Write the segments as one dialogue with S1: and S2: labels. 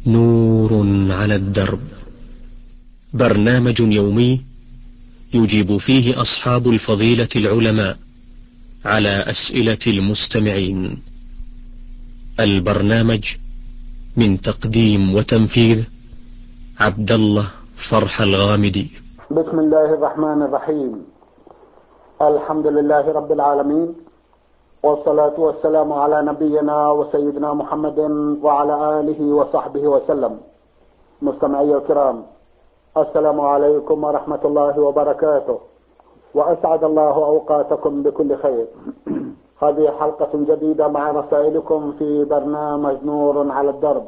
S1: نور على الدرب، برنامج يومي يجيب فيه أصحاب الفضيلة العلماء على أسئلة المستمعين. البرنامج من تقديم وتنفيذ عبد الله فرح الغامدي.
S2: بسم الله الرحمن الرحيم. الحمد لله رب العالمين، والصلاة والسلام على نبينا وسيدنا محمد وعلى آله وصحبه وسلم. مستمعي الكرام، السلام عليكم ورحمة الله وبركاته، وأسعد الله أوقاتكم بكل خير. هذه حلقة جديدة مع رسائلكم في برنامج نور على الدرب.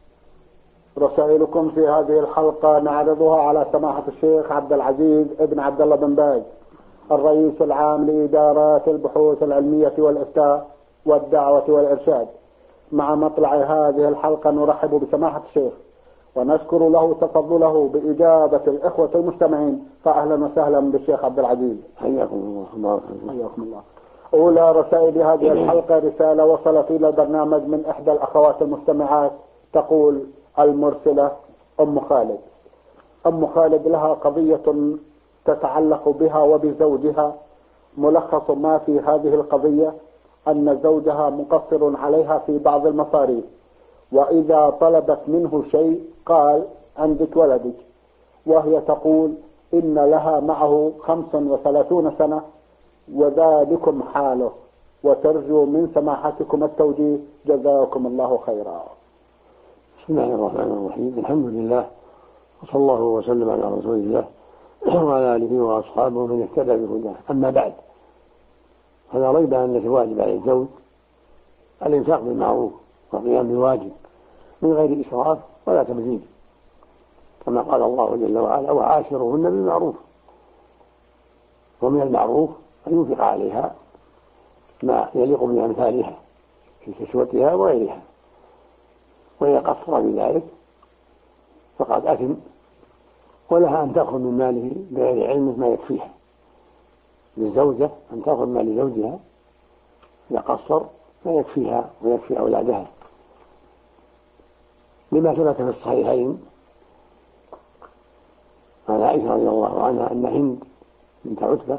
S2: رسائلكم في هذه الحلقة نعرضها على سماحة الشيخ عبد العزيز ابن عبد الله بن باز، الرئيس العام لإدارات البحوث العلمية والإفتاء والدعوة والإرشاد. مع مطلع هذه الحلقة نرحب بسماحة الشيخ ونشكر له تفضله بإجابة الإخوة المستمعين. فأهلا وسهلا بالشيخ عبد العزيز،
S3: حياكم الله.
S2: حياكم الله. أولى رسائل هذه الحلقة رسالة وصلت إلى البرنامج من إحدى الأخوات المستمعات، تقول المرسلة أم خالد. أم خالد لها قضية تتعلق بها وبزوجها. ملخص ما في هذه القضية أن زوجها مقصر عليها في بعض المصاريف، وإذا طلبت منه شيء قال عندك ولدك، وهي تقول إن لها معه 35 سنة وذلكم حاله، وترجو من سماحتكم التوجيه. جزاكم الله خيرا.
S3: بسم الله الرحمن الرحيم. الحمد لله، وصلى الله وسلم على رسول الله وعلى آله وأصحابه من اهتدى بهداه. أما بعد، فلا ريب أن الواجب على الزوج الإنفاق بالمعروف والقيام بالواجب من غير إسراف ولا تبذير، كما قال الله جل وعلا: وعاشرهن بالمعروف. ومن المعروف أن ينفق عليها ما يليق بأمثالها في كسوتها وغيرها، وإذا قصر بذلك فقد أثم، ولها أن تأخذ من ماله بغير علمه ما يكفيها. للزوجة أن تأخذ مال زوجها إذا قصر ما يكفيها ويكفي أولادها، لما ثبت في الصحيحين عن عائشة رضي الله عنها أن هند بنت عتبة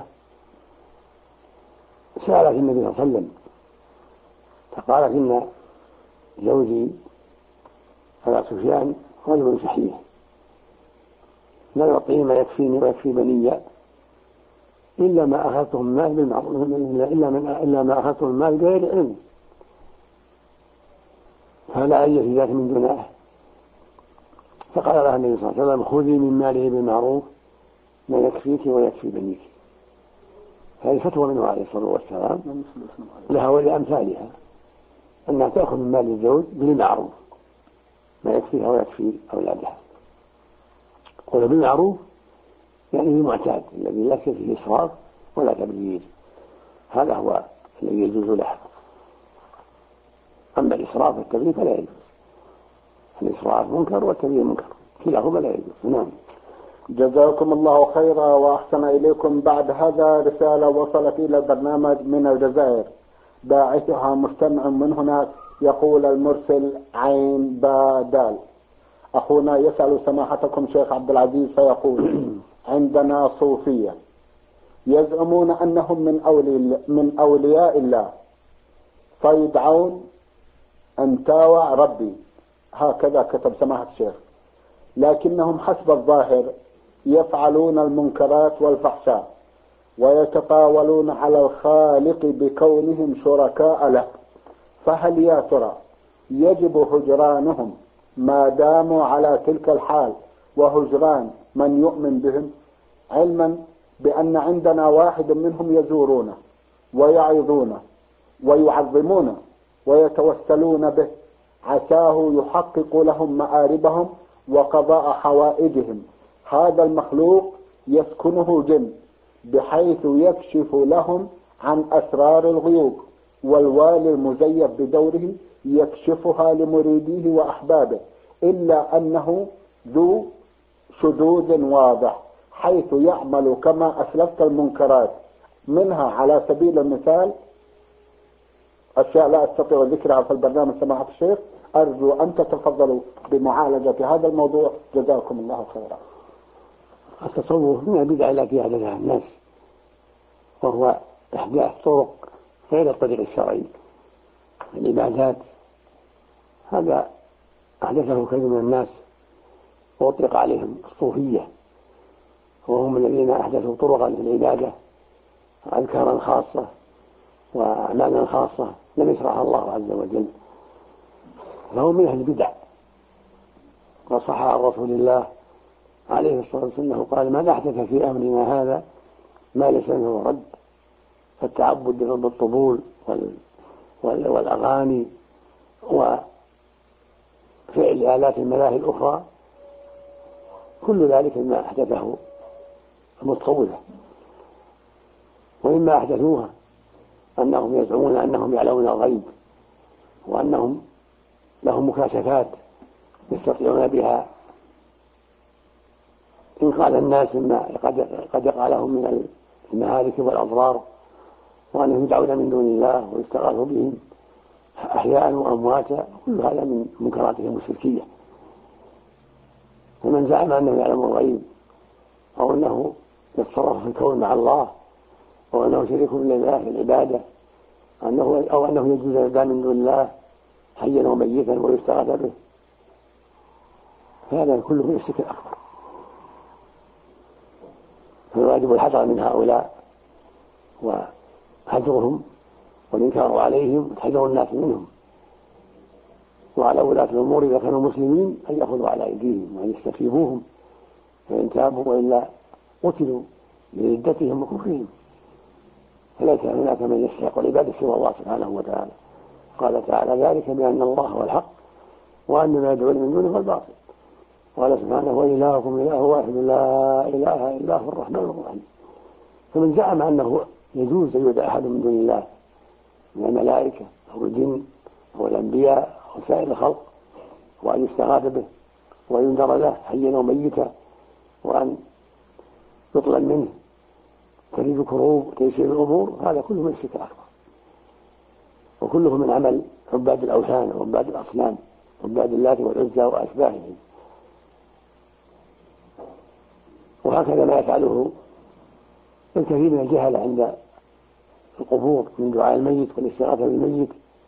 S3: سألت النبي صلى الله عليه وسلم فقالت: إن زوجي أبا سفيان رجل شحيح لا يعطيني ما يكفيني ويكفي بني إلا ما أخذته من مال بالمعروف، إلا ما أخذته من مال بغير علم، فلا علي في ذلك من جناح. فقال لها النبي صلى الله عليه وسلم: خذي من ماله بالمعروف ما يكفيك ويكفي بنيك. هذه فتوى منه عليه الصلاة والسلام لها ولأمثالها، أنها تأخذ من مال الزوج بالمعروف ما يكفيها ويكفي أولادها. قل بالمعروف يعني المعتاد الذي لا فيه إسراف ولا تبذير، هذا هو الذي يجوز لها. أما الإسراف والتبذير فلا يجوز. الإسراف منكر والتبذير منكر، كلاهما لا يجوز. نعم.
S2: جزاكم الله خيرا وأحسن إليكم. بعد هذا رسالة وصلت إلى البرنامج من الجزائر، باعثها مستمع من هناك، يقول المرسل عين بادال: أخونا يسأل سماحتكم شيخ عبد العزيز فيقول: عندنا صوفية يزعمون أنهم من أولياء الله، فيدعون أنتاوى ربي، هكذا كتب سماحة الشيخ، لكنهم حسب الظاهر يفعلون المنكرات والفحشاء ويتطاولون على الخالق بكونهم شركاء له، فهل يا ترى يجب هجرانهم ما داموا على تلك الحال وهجران من يؤمن بهم، علما بأن عندنا واحد منهم يزورونه ويعظونه ويعظمونه ويتوسلون به عساه يحقق لهم مآربهم وقضاء حوائجهم. هذا المخلوق يسكنه جن بحيث يكشف لهم عن أسرار الغيوب، والوالي المزيف بدوره يكشفها لمريديه وأحبابه، إلا أنه ذو شذوذ واضح، حيث يعمل كما أسلفت المنكرات، منها على سبيل المثال أشياء لا أستطيع ذكرها في البرنامج سماحة الشيخ، أرجو أن تتفضلوا بمعالجة هذا الموضوع، جزاكم الله خيرا.
S3: التصوف من البدع التي أحدثها الناس، وهو إحداث طرق غير الطريق الشرعي العبادات. هذا أحدثه كثير من الناس وأطلق عليهم الصوفية، وهم الذين أحدثوا طرقا للعبادة، أذكارا خاصة وأعمالا خاصة لم يشرعها الله عز وجل، فهم من أهل البدع. وصح عن رسول الله عليه الصلاة والسلام قال: من أحدث في أمرنا هذا ما ليس منه رد. فالتعبد بالطبول والأغاني وفعل آلات الملاهي الأخرى كل ذلك مما أحدثه المتصوفة. ومما أحدثوها أنهم يزعمون أنهم يعلمون الغيب، وأنهم لهم مكاشفات يستطيعون بها إنقاذ الناس مما قد يقع لهم من المهالك والأضرار، وأنهم يدعون من دون الله ويستغاث بهم أحياء وأمواتا، كل هذا من منكراتهم الشركية. فمن زعم أنه يعلم الغيب أو أنه يتصرف في الكون مع الله أو أنه شريك لله في العبادة أو أنه يجوز يدعى من دون الله حيا وميتا ويستغاث به، فهذا كله من الشرك الأكبر. فالواجب الحذر من هؤلاء وهجرهم والإنكار عليهم وتحذير الناس منهم، وعلى ولاة الأمور إذا كانوا مسلمين أن يأخذوا على أيديهم وأن يستتيبوهم، فإن تابوا وإلا قتلوا لردتهم وكفرهم. فليس هناك من يستحق العبادة سوى الله سبحانه وتعالى. قال تعالى: ذلك بأن الله هو الحق وأن ما يدعون من دونه هو الباطل. قال سبحانه: وإلهكم إله واحد لا إله إلا هو الرحمن الرحيم. فمن زعم أنه يجوز أن يدعى أحد من دون الله من الملائكة أو الجن أو الأنبياء أو سائر الخلق، وأن يستغاث به وينذر له حيا وميتا، وأن يطلب منه تفريج كروب وتيسير الأمور، هذا كله من الشرك الأكبر، وكله من عمل عباد الأوثان وعباد الأصنام، عباد اللات والعزى وأشباههم. وهكذا ما يفعله الكثير من الجهل عند القبور من دعاء الميت والاستغاثة بالميت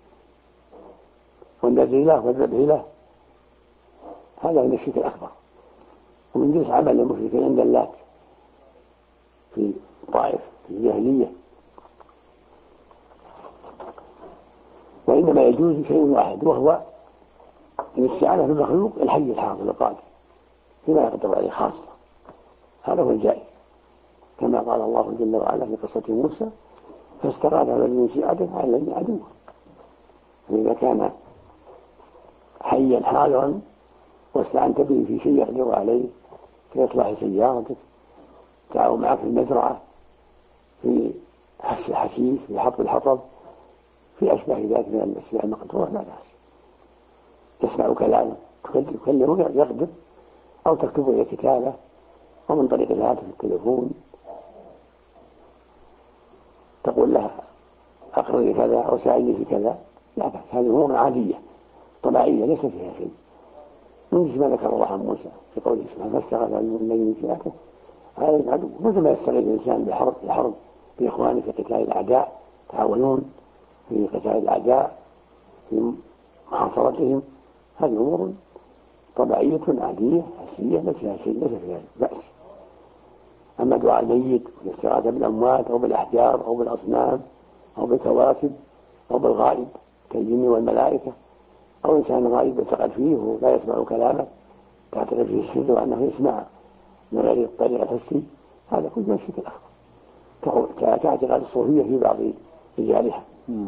S3: والنذر له والذبح له، هذا من الشرك الأكبر، ومن جنس عمل المشركين عند اللات في الطائف في الجاهلية. وإنما يجوز شيء واحد، وهو الاستعانة بالمخلوق الحي الحاضر القادر فيما يقدر عليه خاصة، هذا هو الجائز، كما قال الله جل وعلا في قصة موسى: فاستغاث من شيعته على الذي عدوه. فإذا كان حيا حاضرا واستعنت به في شيء يقدر عليه كإصلاح سيارتك، تعاون معك في المزرعة، في حش الحشيش، في حط الحطب، في أشباه ذلك من الأشياء المقدورة، لا بأس. تسمع كلامه تكلمه يقدر، أو تكتبه إلى كتابة، أو من طريق الهاتف التليفون تقول لها أقرأ لي كذا أو ساعدني في كذا، لا بأس. هذه أمور عادية طبيعية ليس فيها شيء، من جسم ما ذكر الله عن موسى في قوله سبحانه: فاستغاث الذي من شيعته على العدو. مثل ما يستغيث الإنسان بحرب بإخوانه في قتال الأعداء، تعاونون في قتال الأعداء في محاصرتهم، هذه أمور طبيعية عادية حسية ليس فيها شيء، ليس فيها بأس. أما دعاء الميت والاستغاثة بالأموات أو بالأحجار أو بالأصنام أو بالكواكب أو بالغائب كالجن والملائكة، أو إنسان غائب يعتقد فيه ولا يسمع كلامه تعتقد فيه السر وأنه يسمع من غير الطريقة الحسي، هذا كله من الشرك الأكبر، كاعتقاد الصوفية في بعض رجالها.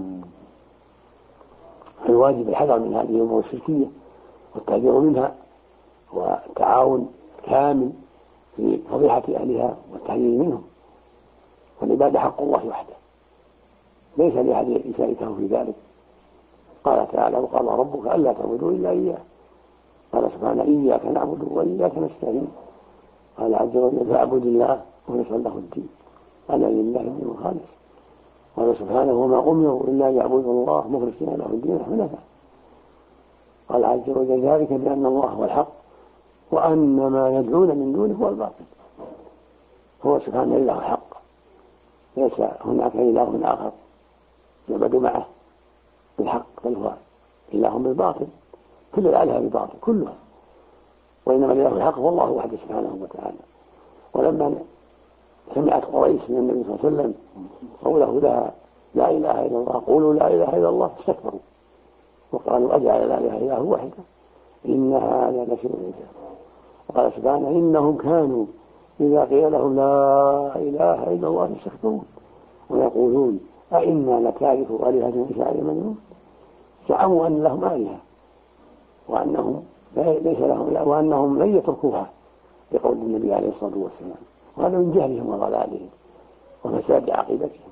S3: الواجب الحذر من هذه الأمور الشركية والتحذير منها، والتعاون كامل في فضيحة أهلها والتحذير منهم. والعبادة حق الله وحده، ليس لأحد يشاركه في ذلك. قال تعالى: وقال ربك ألا تعبدوا إلا إياه. قال سبحانه: إياك نعبد وإياك نستعين. قال عز وجل: فاعبد الله مخلصا له الدين، ألا لله الدين الخالص. قال سبحانه: وما أمروا إلا يعبدوا الله مخلصين له الدين حنفاء. قال عز وجل ذلك بأن الله هو الحق وأن ما يدعون من دونه هو الباطل. هو سبحانه إله الحق، ليس هناك إله آخر يعبد معه بالحق، بل هو إله بالباطل. كل الآلهة بالباطل كلها، وإنما الإله الحق هو الله وحده سبحانه وتعالى. ولما سمعت قريش من النبي صلى الله عليه وسلم قوله لها لا إله إلا الله، قولوا لا إله إلا الله، استكبروا وقالوا أجعل لا إله إلا هو وحده إن هذا لشيء عجاب. وقال سبحانه إنهم كانوا إذا قيل لهم لا إله إلا الله يستكبرون ويقولون أئنا لتارك آلهتنا لشاعر مجنون. زعموا أن لهم آلهة وأنهم ليس لهم إله وأنهم لن يتركوها بقول النبي عليه الصلاة والسلام، وهذا من جهلهم وضلالهم وفساد عقيدتهم.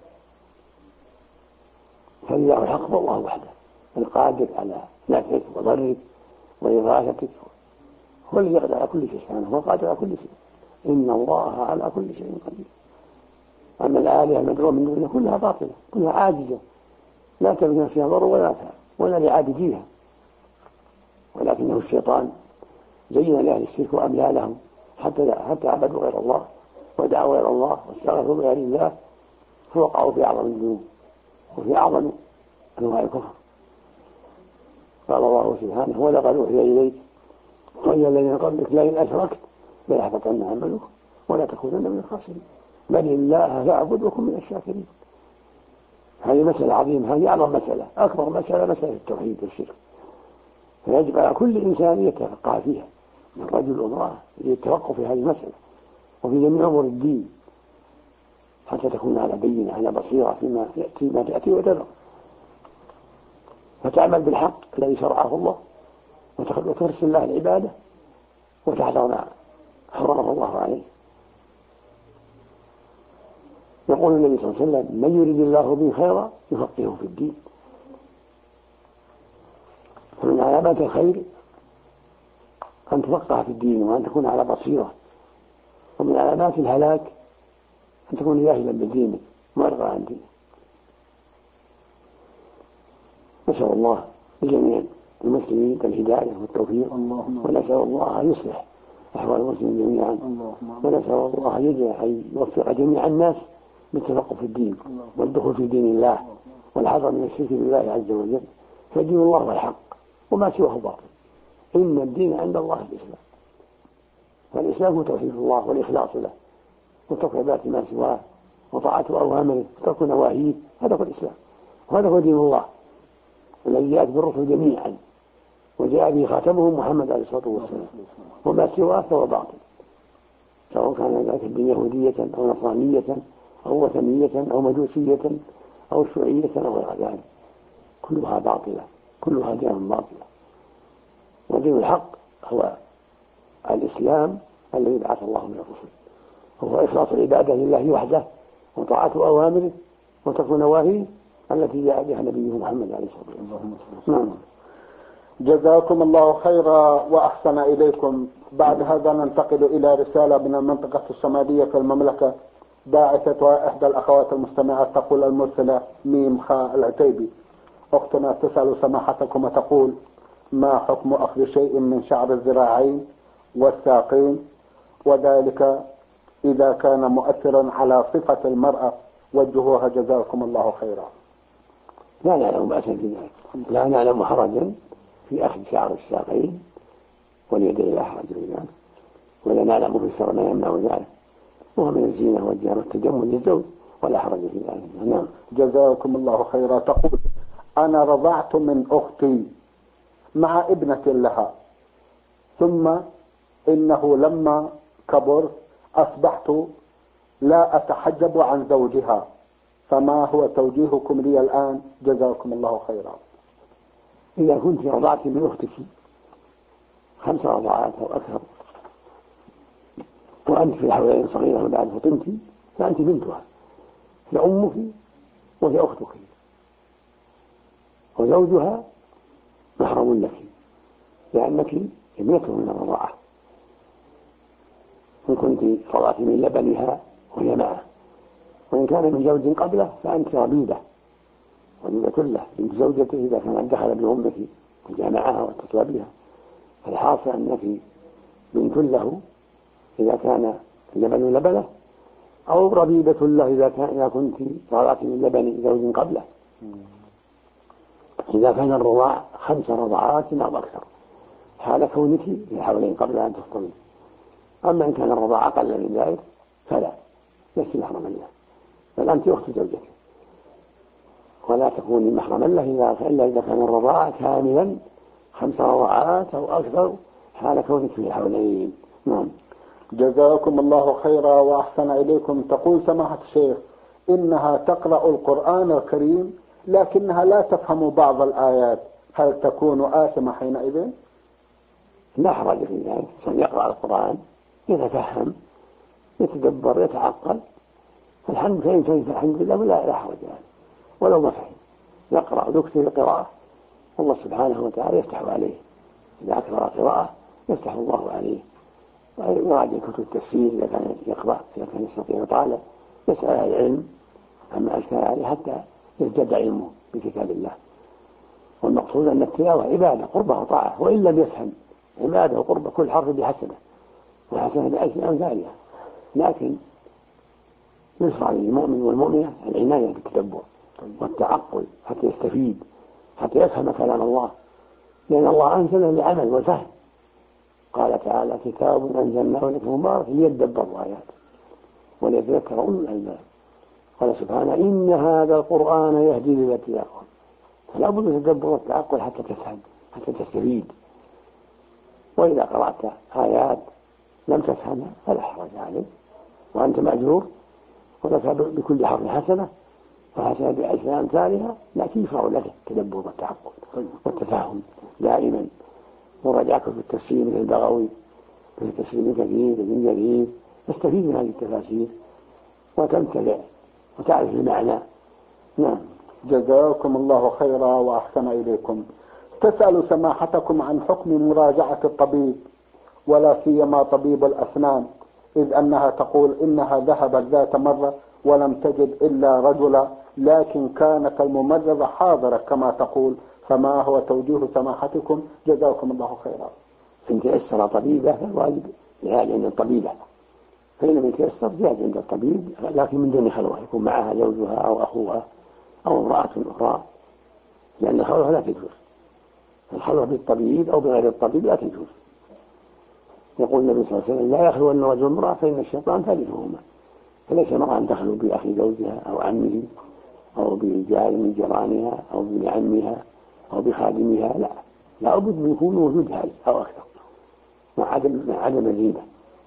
S3: فالله الحق والله وحده القادر على نفعك وضرك وإغاثتك، هو الذي يقدر على كل شيء سبحانه، هو القادر على كل شيء. إن الله على كل شيء قدير. أما الآلهة المدعوة من دونه كلها باطلة، كلها عاجزة، لا تملك نفسها ضر ولا نفع ولا لعابديها، ولكنه الشيطان زين لأهل الشرك وأملى لهم حتى عبدوا غير الله ودعوا غير الله واستغفروا بغير الله، فوقعوا في أعظم الذنوب وفي أعظم أنواع الكفر. قال الله سبحانه ولقد أوحي إليك وإلى الذين قبلك لئن أشركت ليحبطن عملك ولا تكونن من الخاسرين بل الله فاعبد وكن من الشاكرين. هذه مسألة عظيمة، هذه أعظم مسألة، أكبر مسألة التوحيد والشرك، فيجب على كل إنسان يتفقه فيها من رجل وامرأة يتفقه في هذه المسألة وفي جميع أمور الدين حتى تكون على بينة على بصيرة فيما تأتي وتذر، فتعمل بالحق الذي شرعه الله وترسل الله العبادة وتحذر ما حرمه الله عليه. يقول النبي صلى الله عليه وسلم من يريد الله به خيرا يفقهه في الدين. فمن علامات الخير أن تفقه في الدين وأن تكون على بصيرة، ومن علامات الهلاك أن تكون جاهلا بدينك معرضا عن دينك. نسأل الله لجميع المسلمين الهداية والتوفيق، ونسأل الله أن يصلح أحوال المسلمين جميعا، ونسأل الله أن يوفق جميع الناس بالتفقه في الدين والدخول في دين الله والحذر من الشرك بالله عز وجل، فدين الله هو الحق وما سواه باطل. إن الدين عند الله الإسلام، فالإسلام هو توحيد الله والإخلاص له وترك عبادة ما سواه وطاعة أوامره وترك نواهيه، هذا هو الإسلام وهذا هو دين الله الذي جاءت بالرسل جميعا وجاء به خاتمهم محمد عليه الصلاة والسلام، وما سواه فهو باطل، سواء كان ذلك الدين يهودية أو نصرانية أو وثنية أو مجوسية أو شيوعية أو غير ذلك، كلها باطلة، كلها دين باطلة. ودين الحق هو الإسلام الذي بعث الله من الرسل، وهو إخلاص العبادة لله وحده وطاعة أوامره وترك نواهيه التي جاء بها نبيه محمد عليه الصلاة والسلام.
S2: جزاكم الله خيرا وأحسن إليكم. بعد هذا ننتقل إلى رسالة من المنطقة الشمالية في المملكة، باعثة إحدى الأخوات المستمعات تقول المرسلة ميم خاء العتيبي: أختنا تسأل سماحتكم وتقول ما حكم أخذ شيء من شعر الذراعين والساقين، وذلك إذا كان مؤثرا على صفة المرأة، وجهوها جزاكم الله خيرا.
S3: لا نعلم بأسا في ذلك، لا نعلم حرجا في أخذ شعر الساقين واليدين لا حرج في ذلك، ولا نعلم في الشرع ما يمنع ذلك، وهو من الزينة والجمال والتجمل للزوج ولا حرج في ذلك. نعم.
S2: جزاكم الله خيرا. تقول أنا رضعت من أختي مع ابنة لها، ثم إنه لما كبر أصبحت لا أتحجب عن زوجها، فما هو توجيهكم لي الآن؟ جزاكم الله خيرا.
S3: إذا كنت رضعت من أختك 5 رضعات أو أكثر وأنت في الحولين صغيرة وبعد فطمت، فأنت بنتها، هي أمك وهي أختك، وزوجها محرم لك لأنك ابنته من الرضاعة، إن كنت رضعت من لبنها وهي معه، وإن كان من زوج قبله فأنت ربيبة له بنت زوجته إذا كان دخل بأمك وجامعها واتصل بها. فالحاصل أنك بنت له إذا كان اللبن لبنه، أو ربيبة له إذا كنت رضعت من لبن زوج قبله، إذا كان الرضاع 5 رضعات أو أكثر حال كونك في الحولين قبل أن تفطري. أما إن كان الرضاع أقل من ذلك فلا، لست محرما له، بل أنت أخت زوجته، ولا تكوني محرما له إلا إذا كان الرضاع كاملا 5 رضعات أو أكثر حال كونك في الحولين. نعم.
S2: جزاكم الله خيرا وأحسن إليكم. تقول سماحة الشيخ إنها تقرأ القرآن الكريم لكنها لا تفهم بعض الآيات، هل تكون آثمة حينئذ؟
S3: لا حرج في ذلك، يقرأ القرآن يتفهم يتدبر يتعقل، الحمد لله ولا حرج يعني. ولو ما فهم يقرأ ويكثر القراءة، الله سبحانه وتعالى يفتح عليه، إذا أكثر قراءة يفتح الله عليه. ويراجع كتب التفسير إذا كان يقرأ، إذا كان يستطيع يطالع، يسأل أهل العلم عما أشكل عليه حتى يزداد علمه بكتاب الله. والمقصود أن التلاوة عبادة قربة وطاعة، وإن لم يفهم عبادة وقربة، كل حرف بحسنة وحسنة بعشر أمثالها. لكن يشرع للمؤمن والمؤمنة العناية بالتدبر والتعقل حتى يستفيد، حتى يفهم كلام الله، لأن الله أنزله للعمل والفهم. قال تعالى كتاب أنزلناه إليكم مبارك ليدبروا آياته وليتذكر أولو الألباب. قال سبحانه إن هذا القرآن يهدي للتي هي أقوم. فلا بد من التدبر والتعقل حتى تفهم، حتى تستفيد. وإذا قرأت آيات لم تفهمها فلا حرج عليك، وأنت مأجور، ولك بكل حرف حسنة وحسنة بعشر أمثالها، لكن يشرع لك التدبر والتعقل والتفاهم دائما، وراجع كتب التفسير من البغوي، من التفسير من كثير من جديد، تستفيد من هذه التفاسير وتمتلئ وتعرف المعنى. نعم.
S2: جزاكم الله خيرا وأحسن إليكم. تسأل سماحتكم عن حكم مراجعة الطبيب، ولا سيما طبيب الأسنان، إذ أنها تقول إنها ذهبت ذات مرة ولم تجد إلا رجلا، لكن كانت الممرضة حاضرة كما تقول، فما هو توجيه سماحتكم؟ جزاكم الله خيرا.
S3: إن تيسر طبيبة فالواجب العلاج عند الطبيبة، فإن لم يتيسر جاز عند الطبيب، لكن من دون خلوة، يكون معها زوجها أو أخوها أو امرأة أخرى، لأن الخلوة لا تجوز. الخلوة بالطبيب أو بغير الطبيب لا تجوز. يقول النبي صلى الله عليه وسلم لا يخلو أن رجل امرأة فإن الشيطان ثالثهما. فليس امرأة أن تخلو بأخي زوجها أو عمه أو بجار من جيرانها أو بابن عمها أو بخادمها، لا بد من يكون وجود هذا أو أكثر، مع عدم الريبة.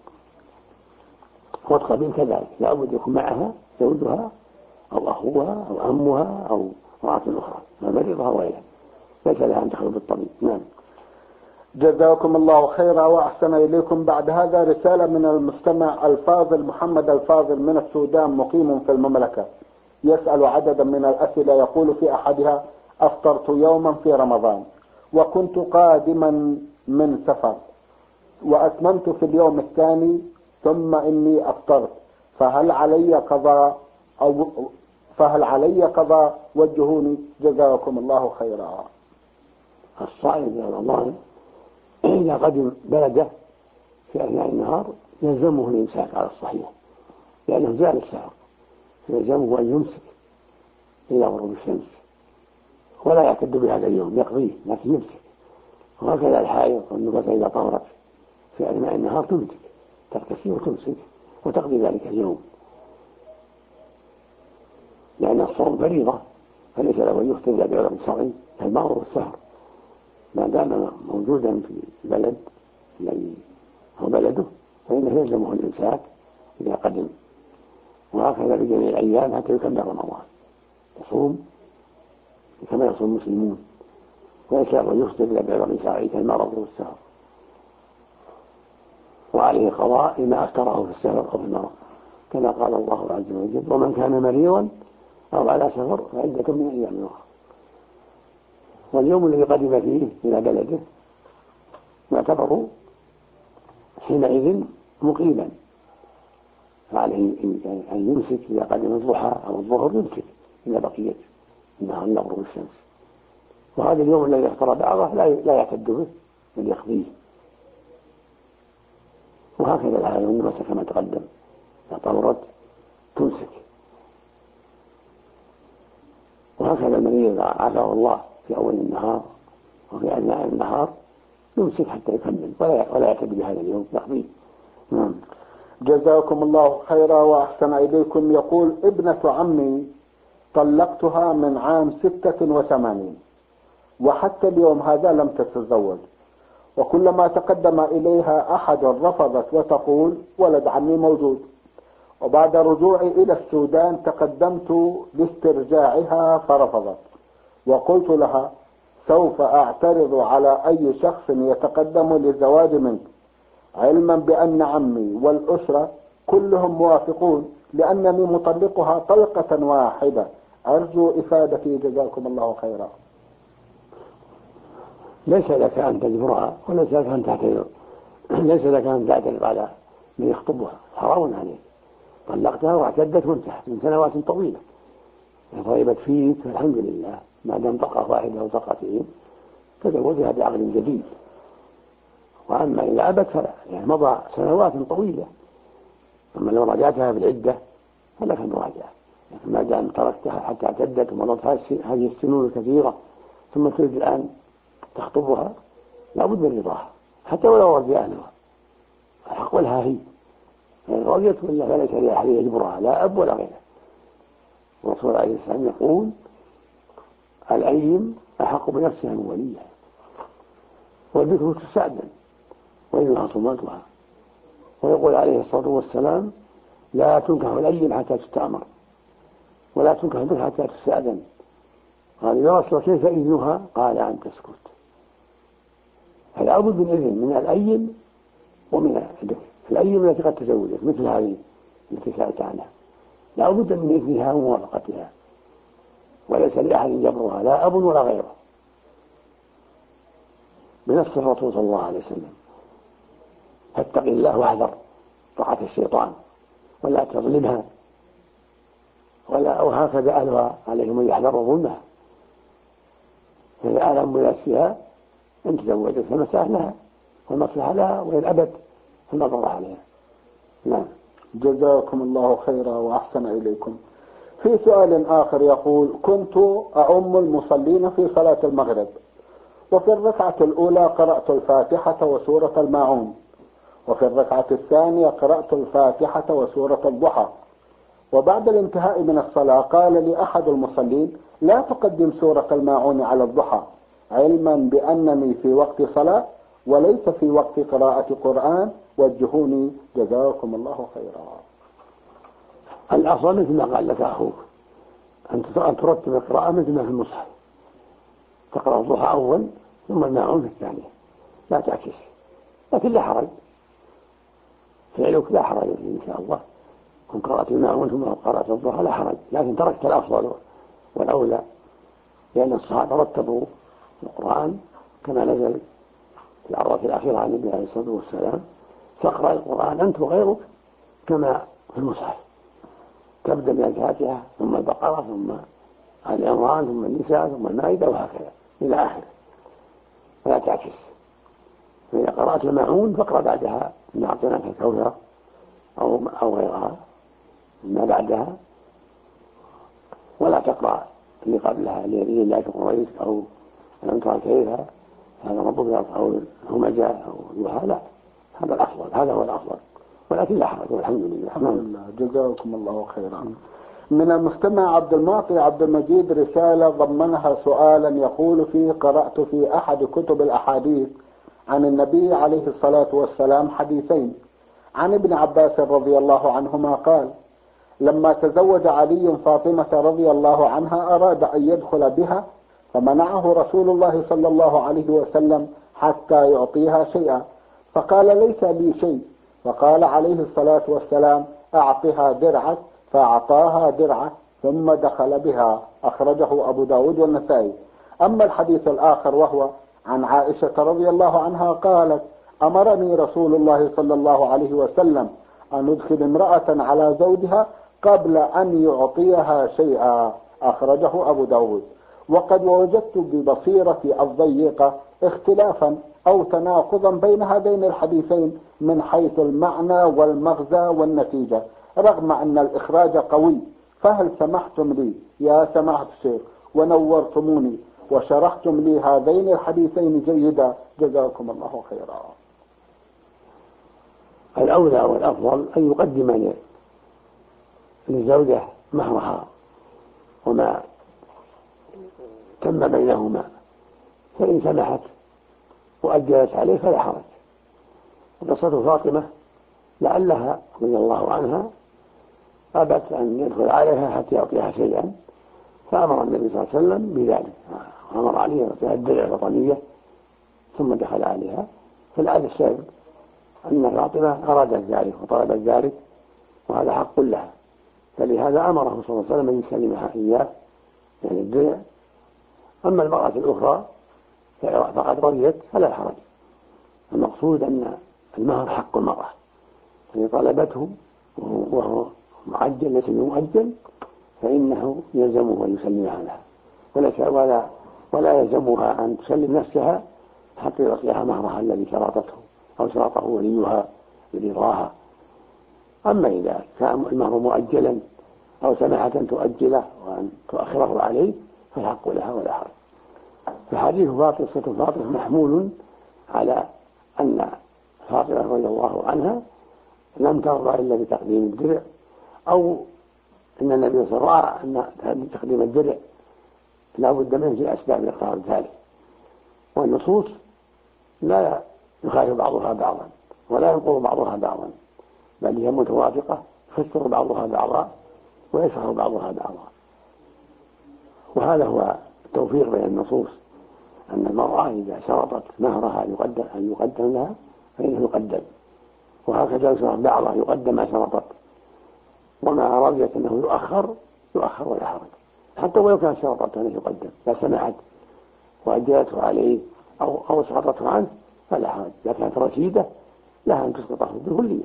S3: والطبيب كذلك لا بد يكون معها زوجها أو أخوها أو عمها أو امرأة أخرى مريضة وغيرها، ليس لها أن تخلو بالطبيب. نعم.
S2: جزاكم الله خيرا وأحسن إليكم. بعد هذا رسالة من المستمع الفاضل محمد الفاضل من السودان، مقيم في المملكة، يسأل عددا من الأسئلة. يقول في أحدها: أفطرت يوما في رمضان وكنت قادما من سفر، وأتممت في اليوم الثاني ثم إني أفطرت، فهل علي قضاء؟ وجهوني جزاكم الله خيرا.
S3: الصائم في رمضان إذا قدم بلده في أثناء النهار يلزمه الإمساك على الصحيح، لأنه زال السفر، يلزمه أن يمسك إلى غروب الشمس، ولا يعتد بهذا اليوم يقضيه، لكن يمسك. وهكذا الحائض والنفساء إذا طهرت في أثناء النهار تمسك، تغتسل وتمسك وتقضي ذلك اليوم، لأن الصوم فريضة، فليس له أن يفطر إلا بعذر شرعي كالمرض والسهر، ما دام موجودا في البلد الذي هو بلده فإنه يلزمه الإمساك إذا قدم. وهكذا بجميع الأيام حتى يكمل رمضان يصوم كما يصوم المسلمون، وليس له أن يفطر إلا بعذر شرعي كالمرض والسهر، وعليه قضاء لما أفطره في السفر أو في المرض، كما قال الله عز وجل: ومن كان مريضا أو على سفر فعدة من أيام أخرى. واليوم الذي قدم فيه إلى بلده يعتبر حينئذ مقيما، فعليه أن يمسك إذا قدم الضحى أو الظهر، يمسك إلى بقية النهار إلى غروب الشمس. وهذا اليوم الذي اختار بعضه لا يعتد به بل يقضيه. وهكذا الحال والنفس كما تقدم إذا طهرت تمسك. وهكذا المريض إذا عافاه الله في أول النهار وفي أثناء النهار يمسك حتى يكمل ولا يعتد بهذا اليوم يقضيه.
S2: جزاكم الله خيرا وأحسن إليكم. يقول ابنة عمي طلقتها من عام 86 وحتى اليوم هذا لم تتزوج، وكلما تقدم إليها أحد رفضت وتقول ولد عمي موجود. وبعد رجوعي إلى السودان تقدمت لاسترجاعها فرفضت، وقلت لها سوف أعترض على أي شخص يتقدم للزواج منك، علما بأن عمي والأسرة كلهم موافقون لأنني مطلقها طلقة واحدة. أرجو إفادتي جزاكم الله خيرا.
S3: ليس لك أن تجبرها وليس لك أن تعترض، ليس لك أن تعترض على من يخطبها، حرام عليك. طلقتها واعتدت وانتهت من سنوات طويلة، إذا طيبت فيك فالحمد لله، ما دام طلقة واحدة أو طلقتين تزوجها بعقد جديد. وأما إذا أبت فلا، يعني مضى سنوات طويلة. أما لو رجعتها في العدة فلك المراجعة، لكن ما دام تركتها حتى اعتدت ومضت هذه السنون الكثيرة ثم تريد الآن تخطبها لابد من رضاها حتى ولو رضي أهلها، الحق لها هي، يعني رضيت ولا فليس لأحد يجبرها لا أب ولا غيره. والرسول عليه السلام يقول الأيم أحق بنفسها من وليها، والبكر تستأذن وإنها صمتها. ويقول عليه الصلاة والسلام لا تنكح الأيم حتى تستأمر ولا تنكح البكر حتى تستأذن. قال يا رسول كيف إذنها؟ قال أن تسكت. فلا بد من إذن من الأيم ومن البكر. الأيم التي قد تزوجت مثل هذه التي سألت عنها لا بد من إذنها وموافقتها، وليس لأحد جبرها لا أب ولا غيره، بنفس الرسول صلى الله عليه وسلم. فاتق الله واحذر طاعة الشيطان ولا تظلمها، وهكذا أهلها عليهم أن يحذروا ظلمها. فإذا أعلم بنفسها أن تزوجت فالمسألة لها والمصلحة لها، وإن أبت فالنظر عليها. نعم.
S2: جزاكم الله خيرا وأحسن إليكم. في سؤال آخر يقول كنت أؤم المصلين في صلاة المغرب، وفي الركعة الأولى قرأت الفاتحة وسورة الماعون، وفي الركعة الثانية قرأت الفاتحة وسورة الضحى، وبعد الانتهاء من الصلاة قال لي أحد المصلين لا تقدم سورة الماعون على الضحى، علما بأنني في وقت صلاة وليس في وقت قراءة قرآن، وجهوني جزاكم الله خيرا.
S3: الأفضل مثل ما قال لك أخوك أن ترتب القراءة مثل ما في المصحف، تقرأ الضحى أول ثم الماعون في الثانية، لا تعكس. لكن لا حرج، فعلك لا حرج إن شاء الله، كن قرأت الماعون ثم قرأت الضحى لا حرج، لكن تركت الأفضل والأولى، لأن الصحابة رتبوا القرآن كما نزل في العرضة الأخيرة عن النبي عليه الصلاة والسلام. فاقرأ القرآن أنت وغيرك كما في المصحف، تبدأ من الفاتحة ثم البقرة ثم آل عمران ثم النساء ثم المائدة وهكذا إلى آخره، ولا تعكس. فإذا قرأت الماعون فاقرأ بعدها إن أعطيناك الكوثر أو غيرها ما بعدها، ولا تقرأ اللي قبلها اللي لا تقرأيك أو لم ترى كيف هذا ربك أو همجة أو يوحى، لا، هذا الأفضل، هذا هو الأفضل، ولكن لا حرج والحمد لله.
S2: جزاكم الله خيرا. من المستمع عبد المعطي عبد المجيد رسالة ضمنها سؤالا يقول فيه قرأت في أحد كتب الأحاديث عن النبي عليه الصلاة والسلام حديثين عن ابن عباس رضي الله عنهما قال لما تزوج علي فاطمة رضي الله عنها أراد أن يدخل بها فمنعه رسول الله صلى الله عليه وسلم حتى يعطيها شيئا، فقال ليس لي شيء، فقال عليه الصلاة والسلام أعطها درعك، فأعطاها درعه ثم دخل بها. أخرجه أبو داود والنسائي. أما الحديث الآخر وهو عن عائشة رضي الله عنها قالت أمرني رسول الله صلى الله عليه وسلم أن أدخل امرأة على زوجها قبل أن يعطيها شيئا. أخرجه أبو داود. وقد وجدت ببصيرتي الضيقة اختلافا أو تناقضا بين هذين الحديثين من حيث المعنى والمغزى والنتيجة، رغم أن الإخراج قوي. فهل سمحتم لي يا سماحة الشيخ ونورتموني وشرحتم لي هذين الحديثين جيدا، جزاكم الله خيرا.
S3: الأولى والأفضل أن يقدم للزوجة مهرها وما تم بينهما، فإن سمحت وأجلت عليه فلا حرج. وقصة فاطمة لعلها رضي الله عنها أبت أن يدخل عليها حتى يعطيها شيئا، فأمر النبي صلى الله عليه وسلم بذلك، أمر عليها يعطيها الدرع الوطنية ثم دخل عليها. فلعل السبب أن فاطمة أرادت ذلك وطلبت ذلك، وهذا حق لها، فلهذا أمره صلى الله عليه وسلم أن يسلمها إياه يعني الدرع. أما المرأة الأخرى فقد رضيت فلا حرج. المقصود أن المهر حق المرأة، فإن طلبته وهو معجل ليس بمؤجل فإنه يلزمه أن يسلمها لها، ولا يلزمها أن تسلم نفسها حتى يعطيها مهرها الذي شرطته أو شرطه وليها برضاها. أما إذا كان المهر مؤجلا أو سماحة تؤجله وأن تؤخره عليه فالحق لها ولا حرج. فحديث قصة فاطمة محمول على أن فاطمة رضي الله عنها لم ترضى إلا بتقديم الدرع، أو أن النبي صلى الله عليه وسلم أن تقديم الدرع لا بد منه في أسباب الاقتران ذلك. والنصوص لا يخالف بعضها بعضا ولا ينقض بعضها بعضا، بل هي متوافقة يفسر بعضها بعضا ويشرح بعضها بعضا. وهذا هو التوفيق بين النصوص، أن المرأة إذا شرطت مهرها أن يقدم لها فإنه يقدم، وهكذا شرط بعضها يقدم ما شرطت، وما رضيت أنه يؤخر ولا حرج، حتى ولو كان شرطت أنه يقدم لا سمحت وأجلته عليه أو سقطته عنه فلا حرج. إذا كانت رشيدة لها أن تسقطه بالكلية.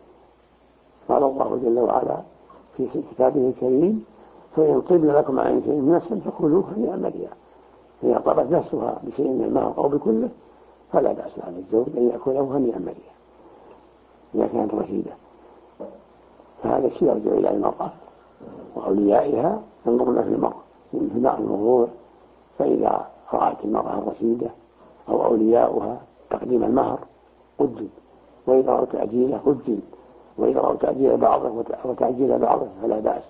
S3: قال الله جل وعلا في كتابه الكريم: فإن طبن لكم عن شيء من نفس فكلوه هنيئا مريئا. فإذا طبت نفسها بشيء من المهر أو بكله فلا بأس على الزوج أن يأكله هنيئا مريئا إذا كانت رشيدة. فهذا الشيء يرجع إلى المرأة وأوليائها ينظرون في الموضوع، فإذا رأت المرأة الرشيدة أو أولياؤها تقديم المهر قدم، وإذا رأوا تأجيله قدم، وإذا رأوا تأجيل بعضه وتأجيل بعضه فلا بأس.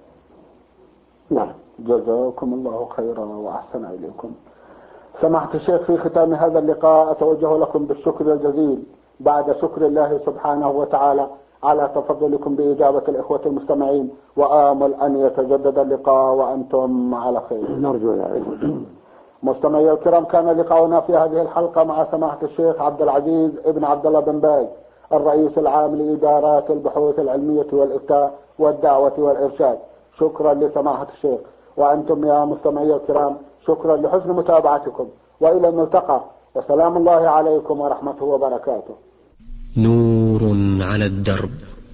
S3: نعم.
S2: جزاكم الله خيرا وأحسن إليكم. سمحت الشيخ، في ختام هذا اللقاء أتوجه لكم بالشكر الجزيل بعد شكر الله سبحانه وتعالى على تفضلكم بإجابة الإخوة المستمعين، وآمل أن يتجدد اللقاء وأنتم على خير.
S3: نرجو ذلك.
S2: مستمعي الكرام، كان لقاؤنا في هذه الحلقة مع سماحة الشيخ عبد العزيز ابن عبد الله بن باز، الرئيس العام لإدارات البحوث العلمية والإفتاء والدعوة والإرشاد. شكرا لسماحة الشيخ. وأنتم يا مستمعي الكرام شكرا لحسن متابعتكم، وإلى الملتقى، وسلام الله عليكم ورحمته وبركاته.
S1: نور على الدرب،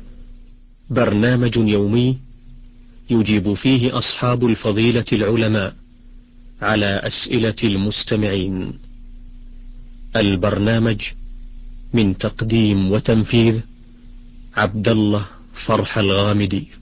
S1: برنامج يومي يجيب فيه أصحاب الفضيلة العلماء على أسئلة المستمعين. البرنامج من تقديم وتنفيذ عبد الله فرح الغامدي.